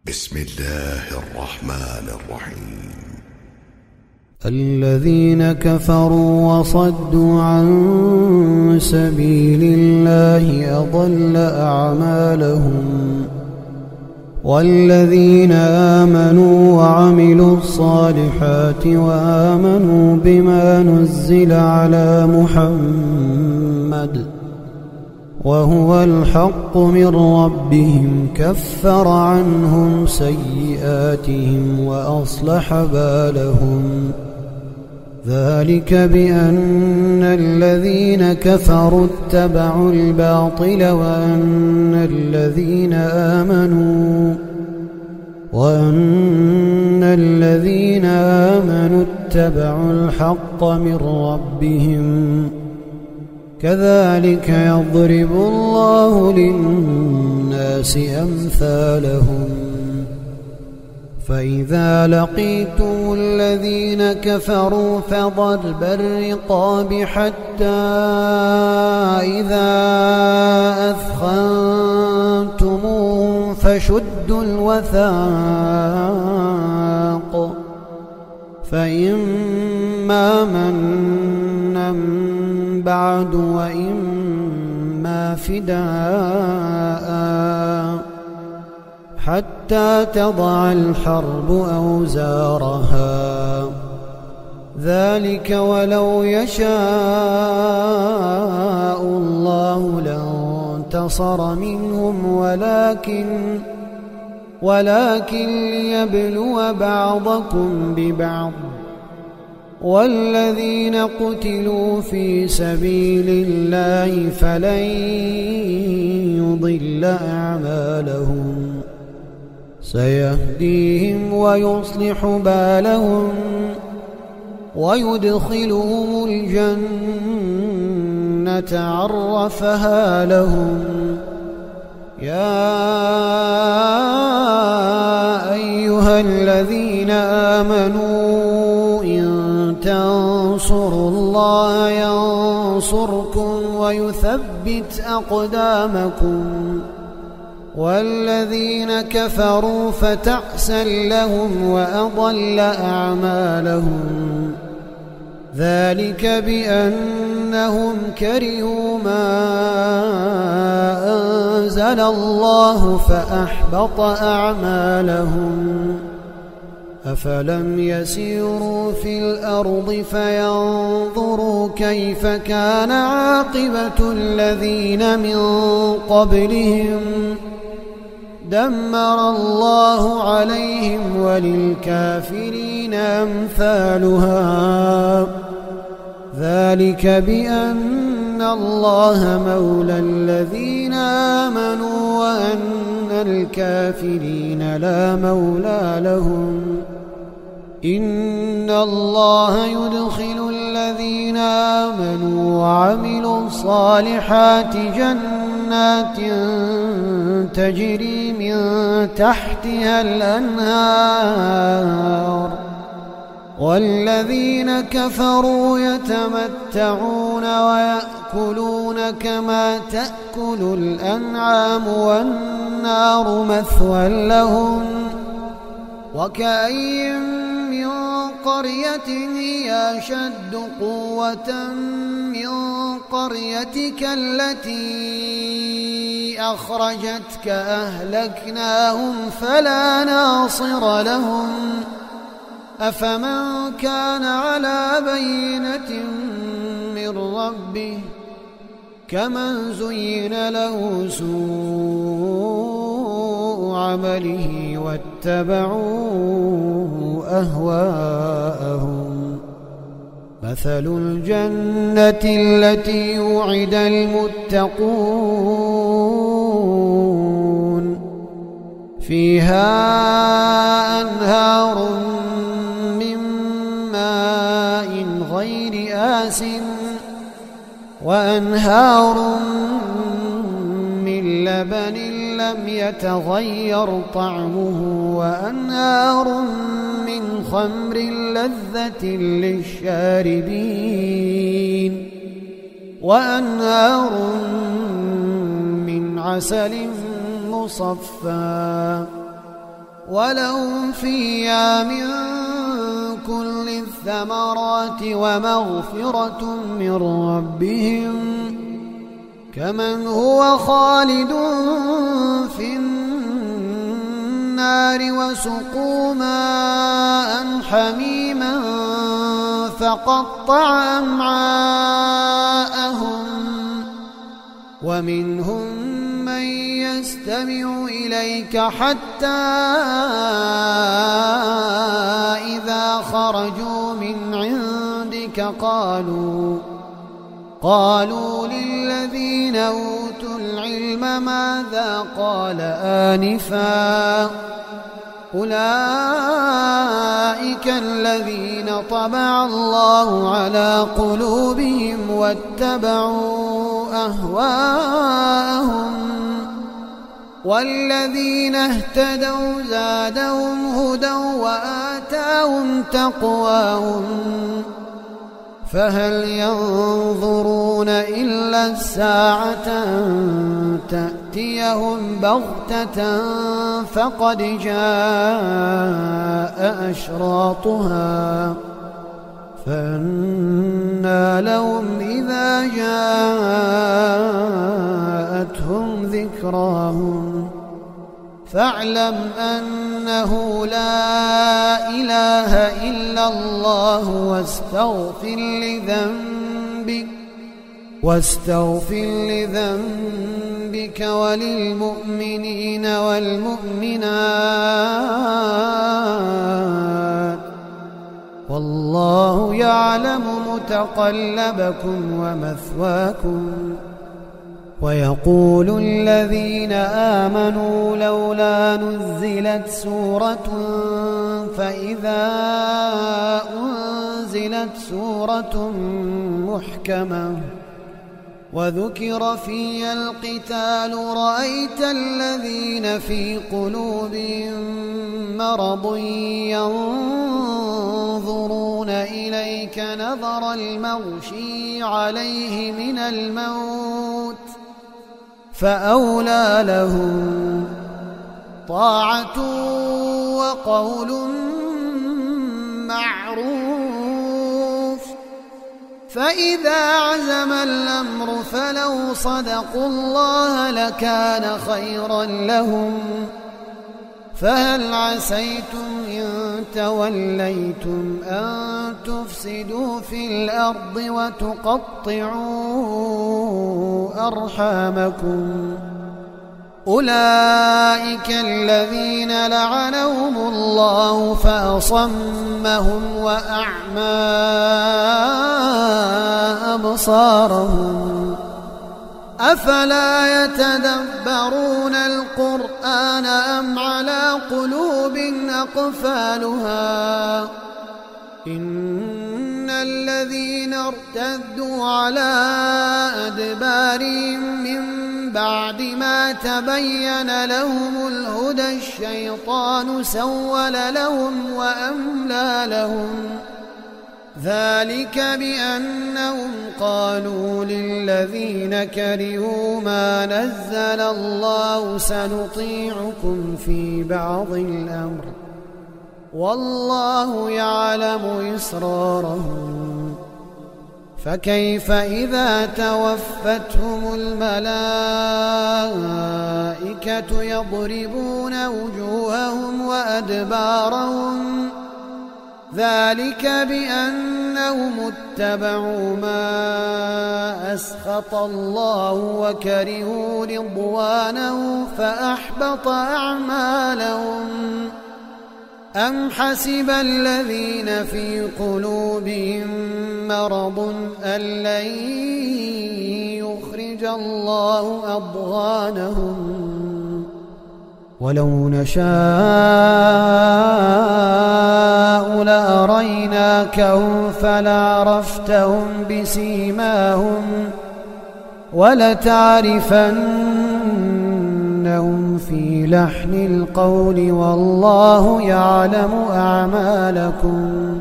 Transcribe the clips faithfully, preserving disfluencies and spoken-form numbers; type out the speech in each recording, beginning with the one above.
بسم الله الرحمن الرحيم. الذين كفروا وصدوا عن سبيل الله أضل أعمالهم والذين آمنوا وعملوا الصالحات وآمنوا بما نزل على محمد وهو الحق من ربهم كفر عنهم سيئاتهم وأصلح بالهم ذلك بأن الذين كفروا اتبعوا الباطل وأن الذين آمنوا وأن الذين آمنوا اتبعوا الحق من ربهم كذلك يضرب الله للناس أمثالهم فإذا لقيتم الذين كفروا فضرب الرقاب حتى إذا أثخنتموهم فشدوا الوثاق فإما منا بعد وإما فداء حتى تضع الحرب أوزارها ذلك ولو يشاء الله لانتصر منهم ولكن ولكن ليبلو بعضكم ببعض والذين قتلوا في سبيل الله فلن يضل أعمالهم سيهديهم ويصلح بالهم ويدخلهم الجنة عرفها لهم يا أيها الذين آمنوا إن تنصروا الله ينصركم ويثبت أقدامكم والذين كفروا فتعسا لهم وأضل أعمالهم ذلك بأنهم كرهوا ما أنزل الله فأحبط أعمالهم أفلم يسيروا في الأرض فينظروا كيف كان عاقبة الذين من قبلهم دمر الله عليهم وللكافرين أمثالها ذلك بأن الله مولى الذين آمنوا وأن الكافرين لا مولى لهم إن الله يدخل الذين آمنوا وعملوا الصالحات جنات تجري من تحتها الأنهار والذين كفروا يتمتعون ويأكلون كما تأكل الأنعام والنار مثوى لهم وكأي من قرية هي أشد قوة من قريتك التي أخرجتك أهلكناهم فلا ناصر لهم أفمن كان على بينة من ربه كمن زين له سوء عمله واتبعوا أهواءهم مثل الجنة التي وعد المتقون فيها أنهار من ماء غير آسٍ وأنهار من لبن لم يتغير طعمه وأنهار من خمر لذة للشاربين وأنهار من عسل مصفى ولهم فيها من كل الثمرات ومغفرة من ربهم كمن هو خالد في النار وسقوا ماء حميما فقطع أمعاءهم ومنهم من يستمع إليك حتى إذا خرجوا من عندك قالوا قالوا للذين أوتوا العلم ماذا قال آنفا أولئك الذين طبع الله على قلوبهم واتبعوا أهواءهم والذين اهتدوا زادهم هدى وآتاهم تقواهم فهل ينظرون إلا الساعة أن تأتيهم بغتة فقد جاء أشراطها فأنى لهم إذا جاءتهم ذكراهم فاعلم أنه لا إله إلا الله واستغفر لذنبك واستغفر لذنبك وللمؤمنين والمؤمنات والله يعلم متقلبكم ومثواكم ويقول الذين آمنوا لولا نزلت سورة فإذا أنزلت سورة محكمة وذكر فيها القتال رأيت الذين في قلوبهم مرض ينظرون إليك نظر المغشي عليه من الموت فأولى لهم طاعة وقول معروف فإذا عزم الأمر فلو صدقوا الله لكان خيرا لهم فهل عسيتم إن توليتم أن تفسدوا في الأرض وتقطعوا أرحامكم أولئك الذين لعنهم الله فأصمهم وأعمى أبصارهم أفلا يتدبرون القرآن أم على قلوب أقفالها إن الذين ارتدوا على أدبارهم من بعد ما تبين لهم الهدى الشيطان سول لهم وأملى لهم ذلك بأنهم قالوا للذين كرهوا ما نزل الله سنطيعكم في بعض الأمر والله يعلم إسرارهم فكيف إذا توفتهم الملائكة يضربون وجوههم وأدبارهم ذلك بأنهم اتبعوا ما أسخط الله وكرهوا رضوانه فأحبط أعمالهم أم حسب الذين في قلوبهم مرض أن لن يخرج الله أضغانهم ولو نشاء لأريناكهم فلعرفتهم بسيماهم ولتعرفنهم في لحن القول والله يعلم أعمالكم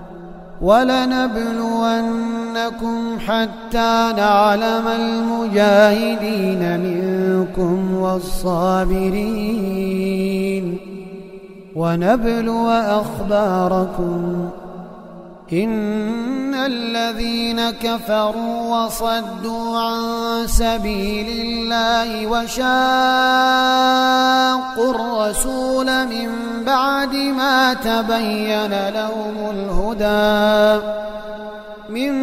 ولنبلونكم حتى نعلم المجاهدين منكم والصابرين ونبلو أخباركم إن الذين كفروا وصدوا عن سبيل الله وشاقوا الرسول من بعد ما تبين لهم الهدى من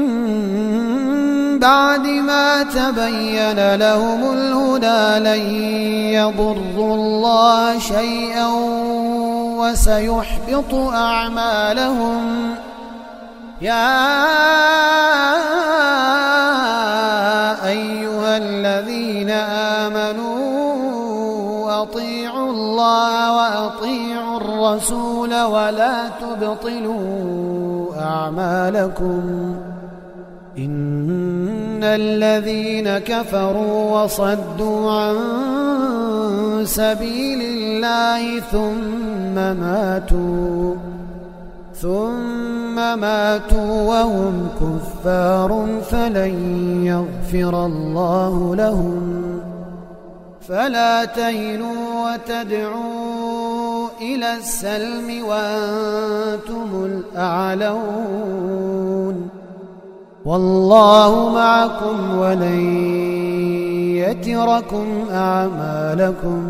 بعد ما تبين لهم الهدى لن يضروا الله شيئا وسيحبط أعمالهم يا أيها الذين آمنوا أطيعوا الله وأطيعوا الرسول ولا تبطلوا أعمالكم إن الذين كفروا وصدوا عن سبيل الله ثم ماتوا ثم ماتوا وهم كفار فلن يغفر الله لهم فلا تهنوا وتدعوا إلى السلم وأنتم الأعلون والله معكم ولن يتركم أعمالكم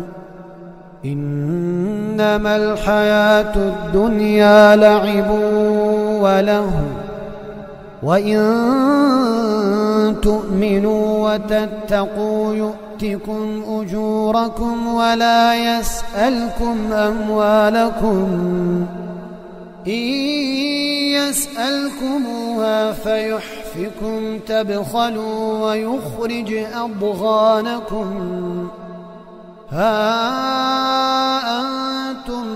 إنما الحياة الدنيا لعب وله وإن تؤمنوا وتتقوا يؤتكم أجوركم ولا يسألكم أموالكم إن يسألكموها فيحفكم تبخلوا ويخرج أضغانكم ها أنتم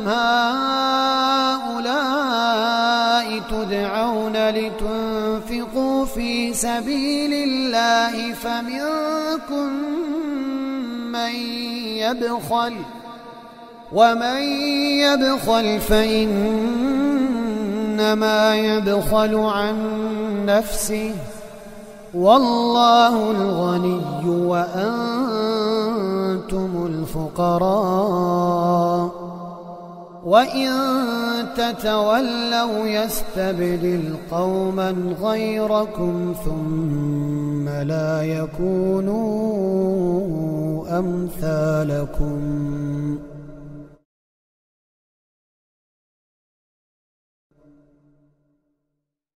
هؤلاء تدعون لتنفقوا في سبيل الله فمنكم من يبخل ومن يبخل فإنما يبخل عن نفسه والله الغني وأنتم الفقراء وإن تتولوا يستبدل قوما غيركم ثم لا يكونوا أمثالكم